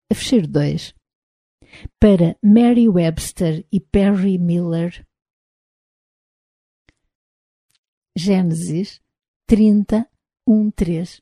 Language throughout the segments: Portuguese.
A fecheiro 2. Para Mary Webster e Perry Miller. Gênesis 30, 1-3.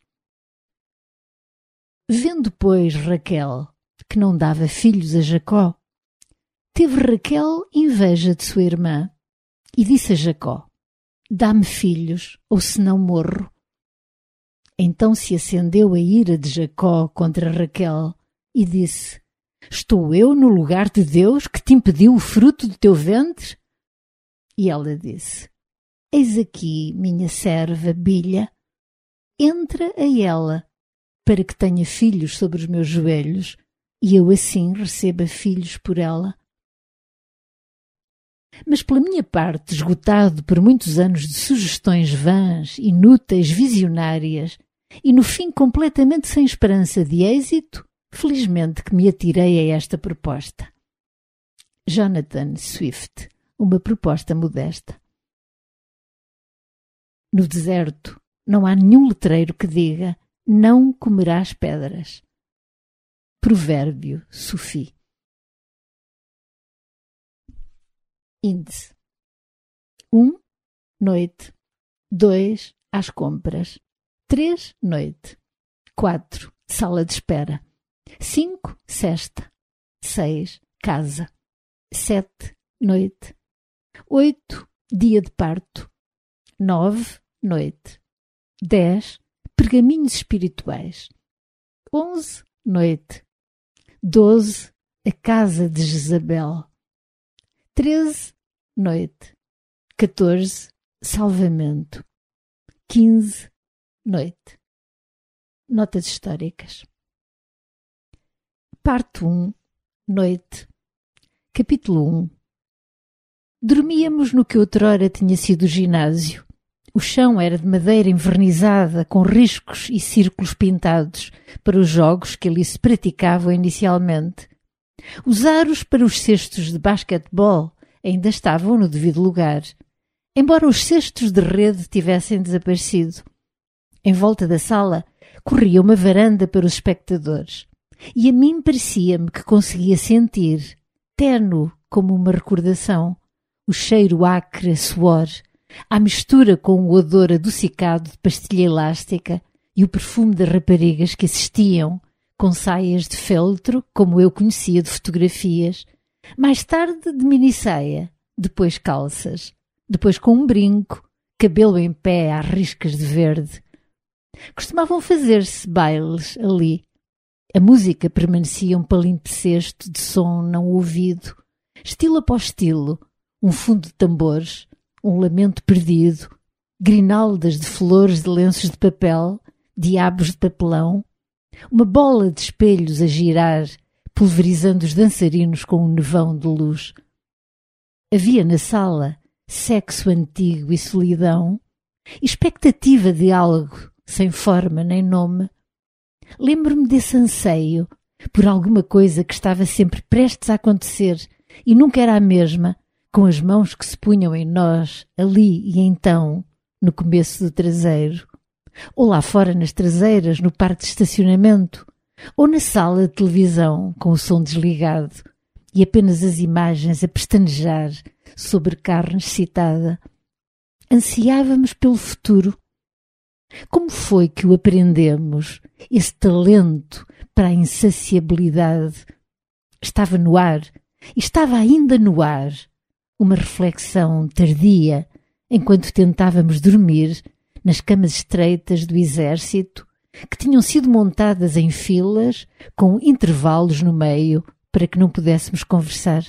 Vendo, pois, Raquel que não dava filhos a Jacó, teve Raquel inveja de sua irmã e disse a Jacó: dá-me filhos, ou senão morro. Então se acendeu a ira de Jacó contra Raquel e disse: estou eu no lugar de Deus que te impediu o fruto do teu ventre? E ela disse: eis aqui minha serva Bilha, entra a ela, para que tenha filhos sobre os meus joelhos, e eu assim receba filhos por ela. Mas pela minha parte, esgotado por muitos anos de sugestões vãs, inúteis, visionárias, e no fim completamente sem esperança de êxito, felizmente que me atirei a esta proposta. Jonathan Swift, uma proposta modesta. No deserto não há nenhum letreiro que diga: não comerás pedras. Provérbio Sufi. Índice: 1. Noite. 2. Às compras. 3. Noite. 4. Sala de espera. 5. Cesta. 6. Casa. 7. Noite. 8. Dia de parto. 9. Noite. 10. Pergaminhos espirituais. 11. Noite. 12. A casa de Jezabel. 13. Noite. 14. Salvamento. 15. Noite. Notas históricas. Parte 1. Noite. Capítulo 1. Dormíamos no que outrora tinha sido o ginásio. O chão era de madeira envernizada, com riscos e círculos pintados, para os jogos que ali se praticavam inicialmente. Os aros para os cestos de basquetebol ainda estavam no devido lugar, embora os cestos de rede tivessem desaparecido. Em volta da sala corria uma varanda para os espectadores, e a mim parecia-me que conseguia sentir, ténue como uma recordação, o cheiro acre a suor, à mistura com o odor adocicado de pastilha elástica e o perfume das raparigas que assistiam, com saias de feltro, como eu conhecia de fotografias, mais tarde de minissaia, depois calças, depois com um brinco, cabelo em pé às riscas de verde. Costumavam fazer-se bailes ali. A música permanecia um palimpsesto de som não ouvido, estilo após estilo, um fundo de tambores, um lamento perdido, grinaldas de flores de lenços de papel, diabos de papelão, uma bola de espelhos a girar, pulverizando os dançarinos com um nevão de luz. Havia na sala sexo antigo e solidão, expectativa de algo sem forma nem nome. Lembro-me desse anseio por alguma coisa que estava sempre prestes a acontecer e nunca era a mesma, com as mãos que se punham em nós, ali e então, no começo do traseiro, ou lá fora nas traseiras, no parque de estacionamento, ou na sala de televisão, com o som desligado, e apenas as imagens a pestanejar sobre carne excitada. Ansiávamos pelo futuro. Como foi que o aprendemos, esse talento para a insaciabilidade? Estava no ar, e estava ainda no ar, uma reflexão tardia, enquanto tentávamos dormir nas camas estreitas do exército, que tinham sido montadas em filas, com intervalos no meio, para que não pudéssemos conversar.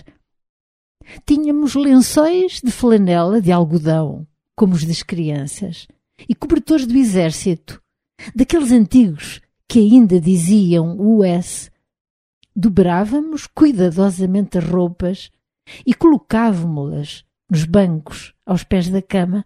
Tínhamos lençóis de flanela de algodão, como os das crianças, e cobertores do exército, daqueles antigos que ainda diziam US. Dobrávamos cuidadosamente as roupas e colocávamo-las nos bancos aos pés da cama.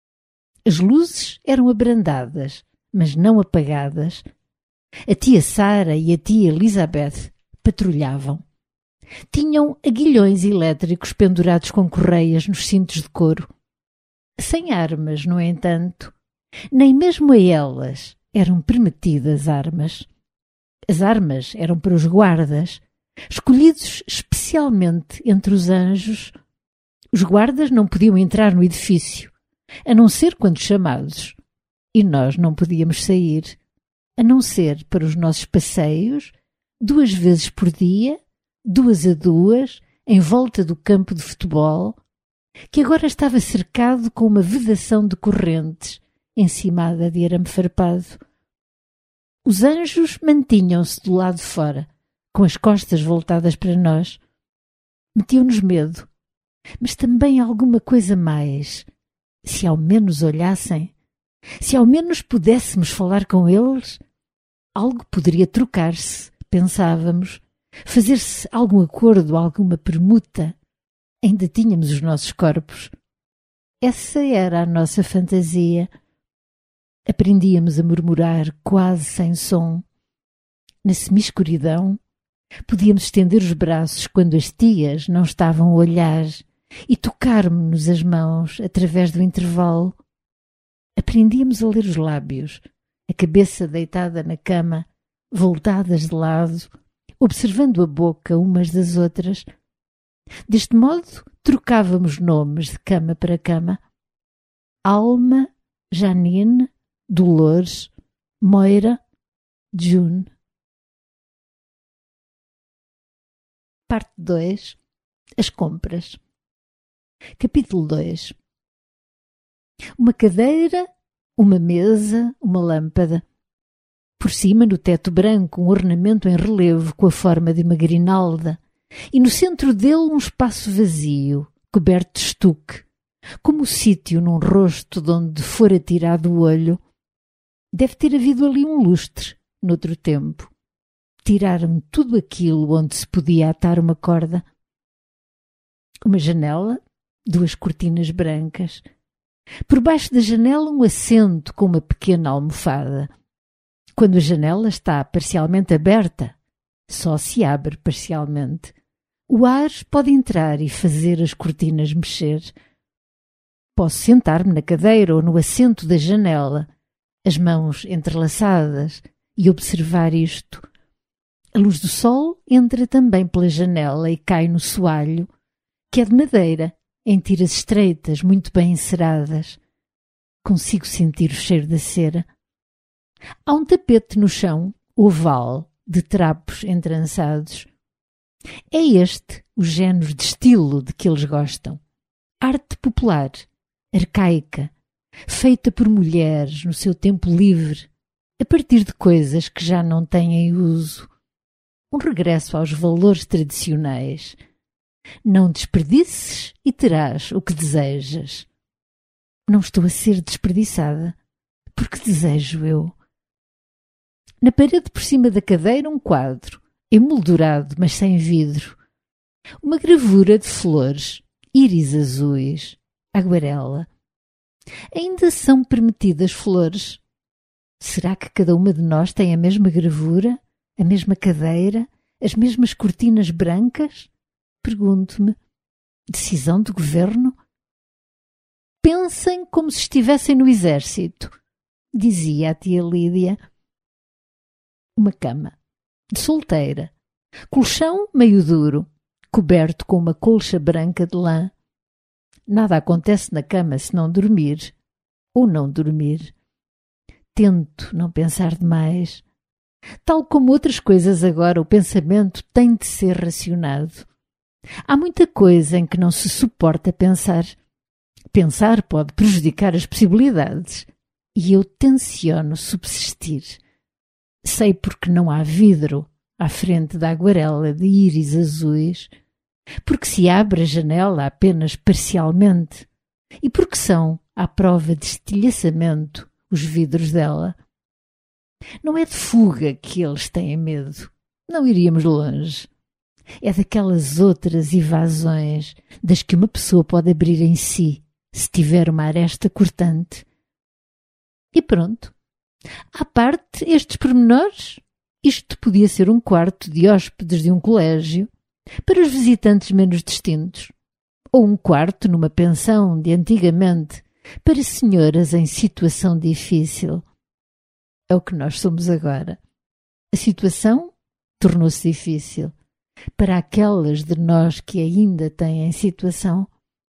As luzes eram abrandadas, mas não apagadas. A tia Sara e a tia Elizabeth patrulhavam. Tinham aguilhões elétricos pendurados com correias nos cintos de couro. Sem armas, no entanto, nem mesmo a elas eram permitidas armas. As armas eram para os guardas, escolhidos especialmente entre os anjos. Os guardas não podiam entrar no edifício, a não ser quando chamados, e nós não podíamos sair, a não ser para os nossos passeios, 2 vezes por dia, 2 a 2, em volta do campo de futebol, que agora estava cercado com uma vedação de correntes, encimada de arame farpado. Os anjos mantinham-se do lado de fora, com as costas voltadas para nós. Metiam-nos medo, mas também alguma coisa mais. Se ao menos olhassem, se ao menos pudéssemos falar com eles, algo poderia trocar-se, pensávamos, fazer-se algum acordo, alguma permuta. Ainda tínhamos os nossos corpos. Essa era a nossa fantasia. Aprendíamos a murmurar quase sem som. Na semi-escuridão, podíamos estender os braços quando as tias não estavam a olhar e tocar-me-nos as mãos através do intervalo. Aprendíamos a ler os lábios, a cabeça deitada na cama, voltadas de lado, observando a boca umas das outras. Deste modo, trocávamos nomes de cama para cama. Alma, Janine, Dolores, Moira, June. Parte 2. As compras. Capítulo 2. Uma cadeira, uma mesa, uma lâmpada. Por cima, no teto branco, um ornamento em relevo com a forma de uma grinalda, e no centro dele um espaço vazio, coberto de estuque, como o sítio num rosto de onde fora tirado o olho. Deve ter havido ali um lustre, noutro tempo. Tiraram tudo aquilo onde se podia atar uma corda. Uma janela, 2 cortinas brancas. Por baixo da janela um assento com uma pequena almofada. Quando a janela está parcialmente aberta, só se abre parcialmente. O ar pode entrar e fazer as cortinas mexer. Posso sentar-me na cadeira ou no assento da janela, as mãos entrelaçadas, e observar isto. A luz do sol entra também pela janela e cai no soalho, que é de madeira, em tiras estreitas, muito bem enceradas. Consigo sentir o cheiro da cera. Há um tapete no chão, oval, de trapos entrançados. É este o género de estilo de que eles gostam. Arte popular, arcaica, feita por mulheres no seu tempo livre, a partir de coisas que já não têm em uso. Um regresso aos valores tradicionais. Não desperdices e terás o que desejas. Não estou a ser desperdiçada, porque desejo eu. Na parede por cima da cadeira um quadro, emoldurado, mas sem vidro. Uma gravura de flores, íris azuis, aguarela. Ainda são permitidas flores? Será que cada uma de nós tem a mesma gravura, a mesma cadeira, as mesmas cortinas brancas? Pergunto-me. Decisão do governo? Pensem como se estivessem no exército, dizia a tia Lídia. Uma cama, de solteira, colchão meio duro, coberto com uma colcha branca de lã. Nada acontece na cama se não dormir, ou não dormir. Tento não pensar demais. Tal como outras coisas agora, o pensamento tem de ser racionado. Há muita coisa em que não se suporta pensar. Pensar pode prejudicar as possibilidades, e eu tenciono subsistir. Sei porque não há vidro à frente da aguarela de íris azuis, porque se abre a janela apenas parcialmente e porque são, à prova de estilhaçamento, os vidros dela. Não é de fuga que eles têm medo, não iríamos longe. É daquelas outras evasões das que uma pessoa pode abrir em si, se tiver uma aresta cortante. E pronto. À parte estes pormenores, isto podia ser um quarto de hóspedes de um colégio, para os visitantes menos distintos, ou um quarto numa pensão de antigamente, para senhoras em situação difícil. É o que nós somos agora. A situação tornou-se difícil para aquelas de nós que ainda têm situação.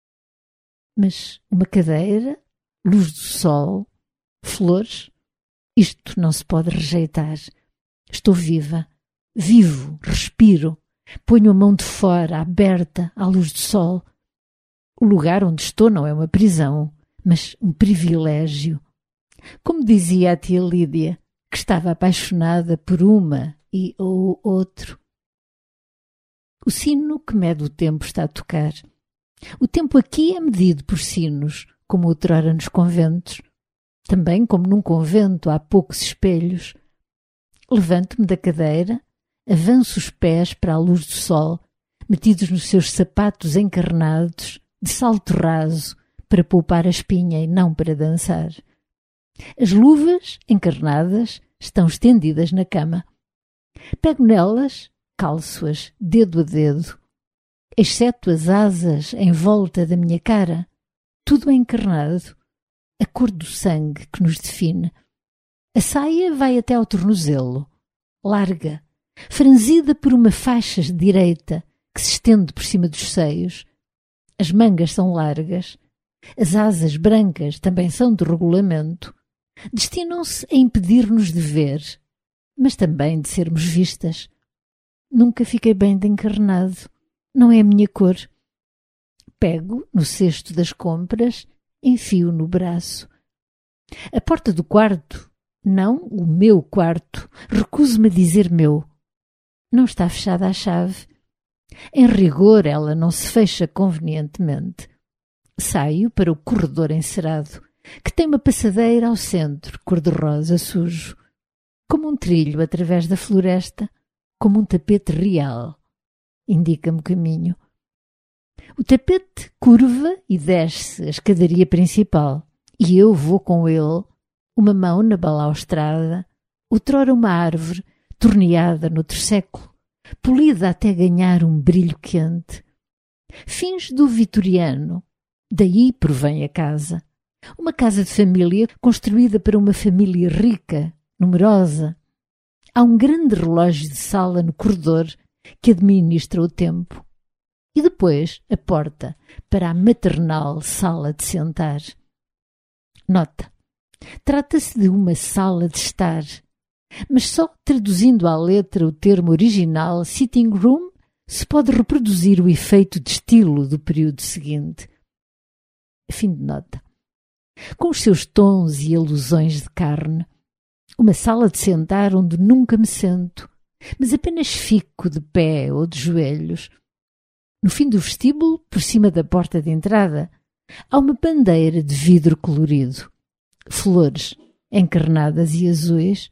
Mas uma cadeira, luz do sol, flores, isto não se pode rejeitar. Estou viva, vivo, respiro, ponho a mão de fora, aberta à luz do sol. O lugar onde estou não é uma prisão, mas um privilégio. Como dizia a tia Lídia, que estava apaixonada por uma e ou outro. O sino que mede o tempo está a tocar. O tempo aqui é medido por sinos, como outrora nos conventos. Também como num convento há poucos espelhos. Levanto-me da cadeira, avanço os pés para a luz do sol, metidos nos seus sapatos encarnados, de salto raso, para poupar a espinha e não para dançar. As luvas, encarnadas, estão estendidas na cama. Pego nelas, calço-as dedo a dedo, exceto as asas em volta da minha cara. Tudo é encarnado, a cor do sangue que nos define. A saia vai até ao tornozelo, larga, franzida por uma faixa direita que se estende por cima dos seios. As mangas são largas, as asas brancas também são de regulamento. Destinam-se a impedir-nos de ver, mas também de sermos vistas. Nunca fiquei bem de encarnado, não é a minha cor. Pego no cesto das compras, enfio no braço. A porta do quarto, não o meu quarto, recuso-me a dizer meu. Não está fechada à chave. Em rigor, ela não se fecha convenientemente. Saio para o corredor encerado, que tem uma passadeira ao centro, cor-de-rosa sujo, como um trilho através da floresta, como um tapete real. Indica-me o caminho. O tapete curva e desce a escadaria principal, e eu vou com ele, uma mão na balaustrada, outrora uma árvore, torneada noutro século, polida até ganhar um brilho quente. Fins do vitoriano, daí provém a casa. Uma casa de família construída para uma família rica, numerosa. Há um grande relógio de sala no corredor que administra o tempo. E depois a porta para a maternal sala de sentar. Nota: trata-se de uma sala de estar, mas só traduzindo à letra o termo original sitting room se pode reproduzir o efeito de estilo do período seguinte. Fim de nota. Com os seus tons e alusões de carne, uma sala de sentar onde nunca me sento, mas apenas fico de pé ou de joelhos. No fim do vestíbulo, por cima da porta de entrada, há uma bandeira de vidro colorido, flores encarnadas e azuis.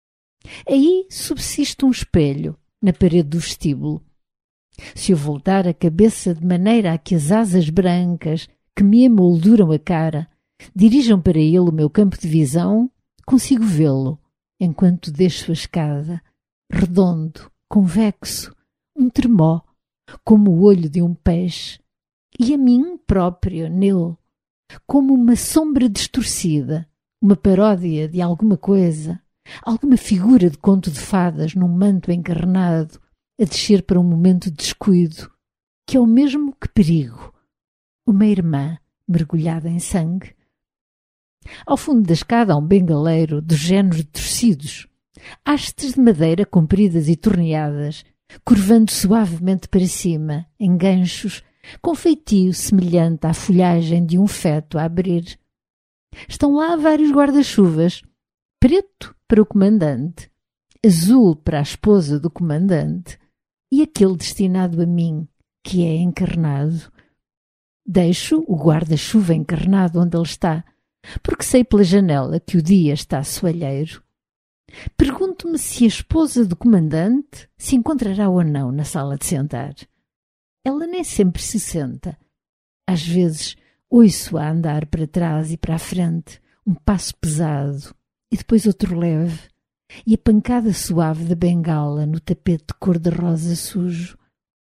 Aí subsiste um espelho na parede do vestíbulo. Se eu voltar a cabeça de maneira a que as asas brancas que me emolduram a cara dirijam para ele o meu campo de visão, consigo vê-lo enquanto desço a escada, redondo, convexo, um tremó, como o olho de um peixe, e a mim próprio nele, como uma sombra distorcida, uma paródia de alguma coisa, alguma figura de conto de fadas num manto encarnado, a descer para um momento de descuido, que é o mesmo que perigo, uma irmã mergulhada em sangue. Ao fundo da escada há um bengaleiro dos géneros torcidos, hastes de madeira compridas e torneadas, curvando suavemente para cima, em ganchos, com feitio semelhante à folhagem de um feto a abrir. Estão lá vários guarda-chuvas, preto para o comandante, azul para a esposa do comandante e aquele destinado a mim, que é encarnado. Deixo o guarda-chuva encarnado onde ele está, porque sei pela janela que o dia está soalheiro. Pergunto-me se a esposa do comandante se encontrará ou não na sala de sentar. Ela nem sempre se senta. Às vezes ouço-a andar para trás e para a frente, um passo pesado e depois outro leve, e a pancada suave da bengala no tapete cor-de-rosa sujo.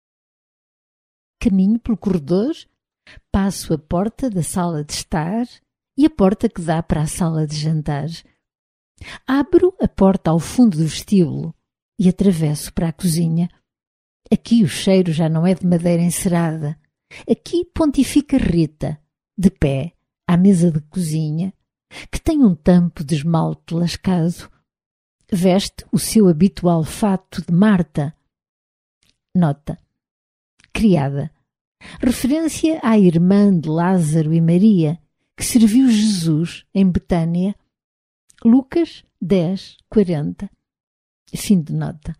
Caminho pelo corredor, passo a porta da sala de estar e a porta que dá para a sala de jantar. Abro a porta ao fundo do vestíbulo, e atravesso para a cozinha. Aqui o cheiro já não é de madeira encerada. Aqui pontifica Rita, de pé, à mesa de cozinha, que tem um tampo de esmalte lascado. Veste o seu habitual fato de Marta. Nota: criada. Referência à irmã de Lázaro e Maria, que serviu Jesus em Betânia. Lucas 10:40. Fim de nota.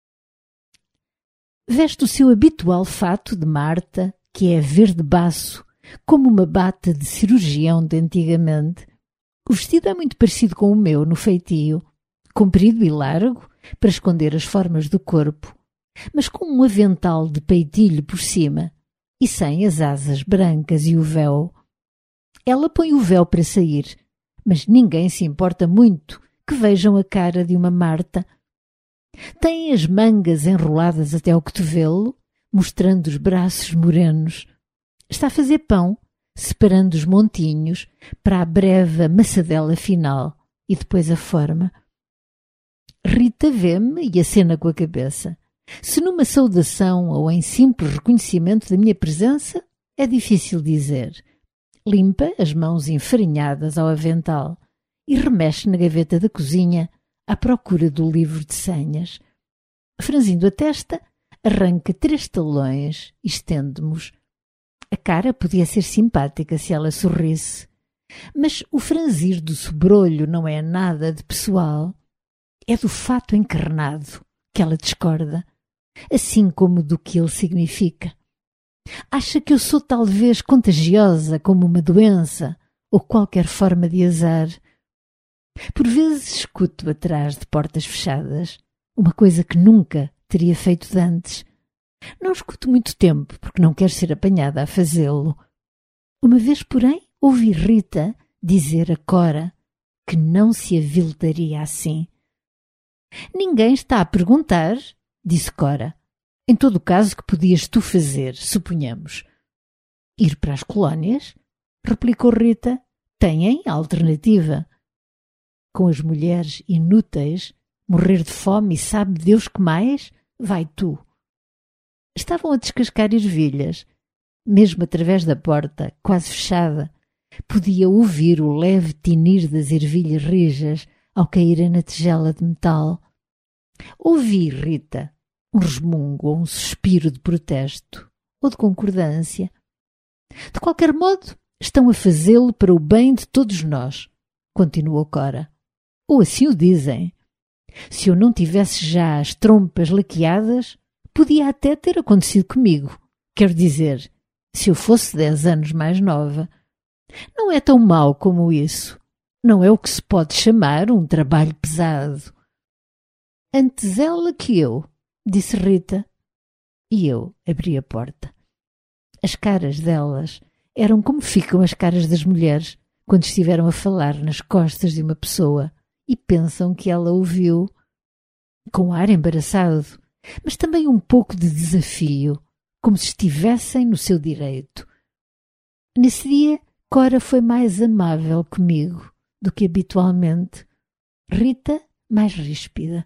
Veste o seu habitual fato de Marta, que é verde baço, como uma bata de cirurgião de antigamente. O vestido é muito parecido com o meu no feitio, comprido e largo, para esconder as formas do corpo, mas com um avental de peitilho por cima e sem as asas brancas e o véu. Ela põe o véu para sair, mas ninguém se importa muito que vejam a cara de uma Marta. Tem as mangas enroladas até ao cotovelo, mostrando os braços morenos. Está a fazer pão, separando os montinhos para a breve amassadela final e depois a forma. Rita vê-me e acena com a cabeça. Se numa saudação ou em simples reconhecimento da minha presença, é difícil dizer. Limpa as mãos enfarinhadas ao avental e remexe na gaveta da cozinha à procura do livro de senhas. Franzindo a testa, arranca 3 talões e estende-mos. A cara podia ser simpática se ela sorrisse, mas o franzir do sobrolho não é nada de pessoal. É do fato encarnado que ela discorda, assim como do que ele significa. Acha que eu sou talvez contagiosa como uma doença ou qualquer forma de azar. Por vezes escuto atrás de portas fechadas, uma coisa que nunca teria feito antes. Não escuto muito tempo, porque não quero ser apanhada a fazê-lo. Uma vez, porém, ouvi Rita dizer a Cora que não se aviltaria assim. Ninguém está a perguntar, disse Cora. Em todo o caso, que podias tu fazer, suponhamos? Ir para as colónias? Replicou Rita. Têm alternativa. Com as mulheres inúteis, morrer de fome e sabe Deus que mais, vai tu. Estavam a descascar ervilhas. Mesmo através da porta, quase fechada, podia ouvir o leve tinir das ervilhas rijas ao caírem na tigela de metal. Ouvi, Rita, um resmungo ou um suspiro de protesto ou de concordância. De qualquer modo, estão a fazê-lo para o bem de todos nós, continuou Cora. Ou assim o dizem. Se eu não tivesse já as trompas laqueadas, podia até ter acontecido comigo. Quero dizer, se eu fosse 10 anos mais nova. Não é tão mau como isso. Não é o que se pode chamar um trabalho pesado. Antes ela que eu, disse Rita. E eu abri a porta. As caras delas eram como ficam as caras das mulheres quando estiveram a falar nas costas de uma pessoa e pensam que ela ouviu, com ar embaraçado, mas também um pouco de desafio, como se estivessem no seu direito. Nesse dia, Cora foi mais amável comigo do que habitualmente. Rita, mais ríspida.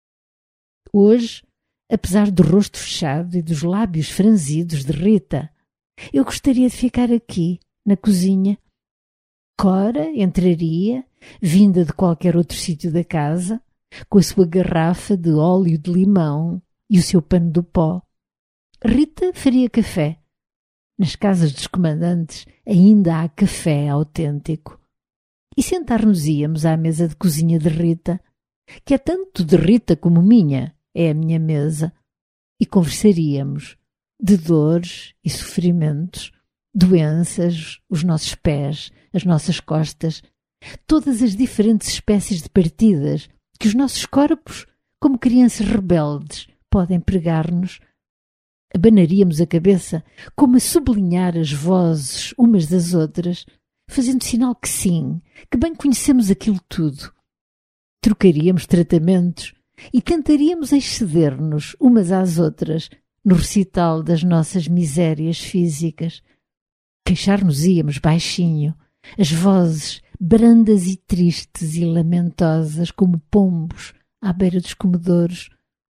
Hoje, apesar do rosto fechado e dos lábios franzidos de Rita, eu gostaria de ficar aqui, na cozinha. Cora entraria, vinda de qualquer outro sítio da casa, com a sua garrafa de óleo de limão e o seu pano do pó. Rita faria café. Nas casas dos comandantes ainda há café autêntico. E sentar-nos-íamos à mesa de cozinha de Rita, que é tanto de Rita como minha, é a minha mesa, e conversaríamos de dores e sofrimentos, doenças, os nossos pés, as nossas costas, todas as diferentes espécies de partidas que os nossos corpos, como crianças rebeldes, podem pregar-nos. Abanaríamos a cabeça, como a sublinhar as vozes umas das outras, fazendo sinal que sim, que bem conhecemos aquilo tudo. Trocaríamos tratamentos e tentaríamos exceder-nos umas às outras no recital das nossas misérias físicas. Queixar-nos-íamos baixinho, as vozes brandas e tristes e lamentosas como pombos à beira dos comedouros,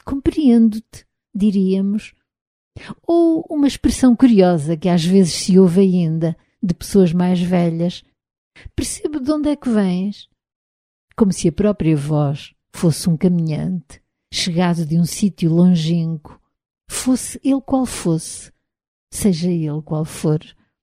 Compreendo-te, diríamos. Ou uma expressão curiosa que às vezes se ouve ainda de pessoas mais velhas: percebo de onde é que vens. Como se a própria voz fosse um caminhante, chegado de um sítio longínquo, fosse ele qual fosse, seja ele qual for.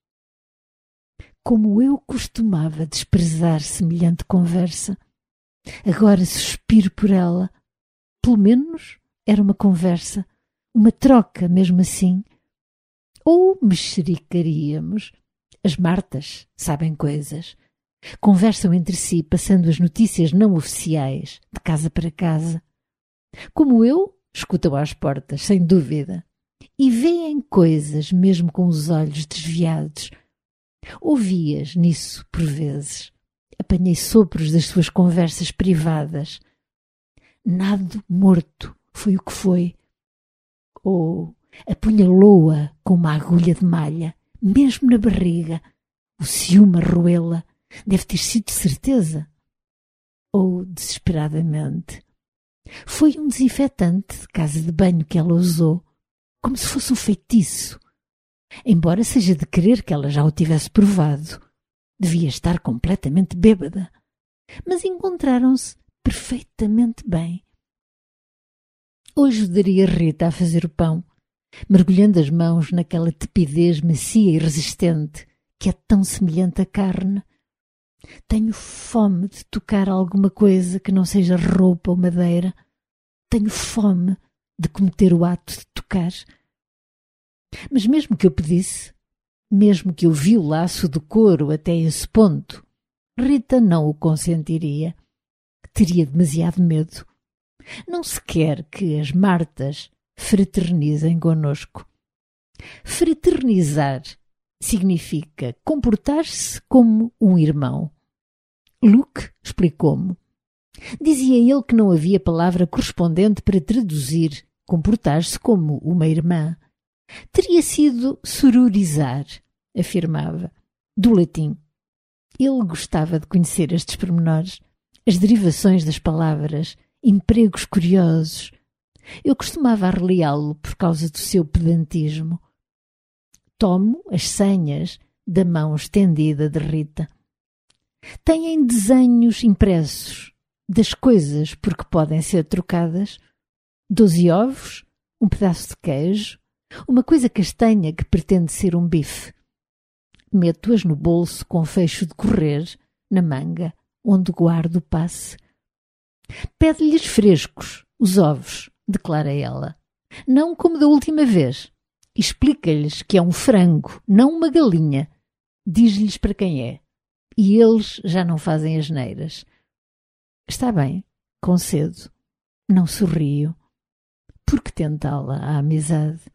Como eu costumava desprezar semelhante conversa, agora suspiro por ela. Pelo menos era uma conversa, uma troca mesmo assim. Ou mexericaríamos. As Martas sabem coisas. Conversam entre si, passando as notícias não oficiais, de casa para casa. Como eu, escutam às portas, sem dúvida. E veem coisas, mesmo com os olhos desviados. Ouvi-as nisso, por vezes. Apanhei sopros das suas conversas privadas. Nado morto foi o que foi. Ou apunhalou-a com uma agulha de malha, mesmo na barriga. O ciúme a roê-la. Deve ter sido de certeza. Ou desesperadamente. Foi um desinfetante de casa de banho que ela usou, como se fosse um feitiço. Embora seja de crer que ela já o tivesse provado. Devia estar completamente bêbada. Mas encontraram-se perfeitamente bem. Hoje ajudaria Rita a fazer o pão, mergulhando as mãos naquela tepidez macia e resistente que é tão semelhante à carne. Tenho fome de tocar alguma coisa que não seja roupa ou madeira. Tenho fome de cometer o ato de tocar. Mas mesmo que eu pedisse, mesmo que eu violasse o decoro até esse ponto, Rita não o consentiria. Teria demasiado medo. Não se quer que as Martas fraternizem connosco. Fraternizar significa comportar-se como um irmão. Luke explicou-me. Dizia ele que não havia palavra correspondente para traduzir comportar-se como uma irmã. Teria sido sororizar, afirmava, do latim. Ele gostava de conhecer estes pormenores, as derivações das palavras, empregos curiosos. Eu costumava arreliá-lo por causa do seu pedantismo. Tomo as senhas da mão estendida de Rita. Têm desenhos impressos das coisas por que podem ser trocadas: 12 ovos, um pedaço de queijo, uma coisa castanha que pretende ser um bife. Meto-as no bolso com fecho de correr, na manga, onde guardo o passe. Pede-lhes frescos, os ovos, declara ela. Não como da última vez. Explica-lhes que é um frango, não uma galinha. Diz-lhes para quem é. E eles já não fazem asneiras. Está bem, concedo. Não sorrio. Por que tentá-la, a amizade?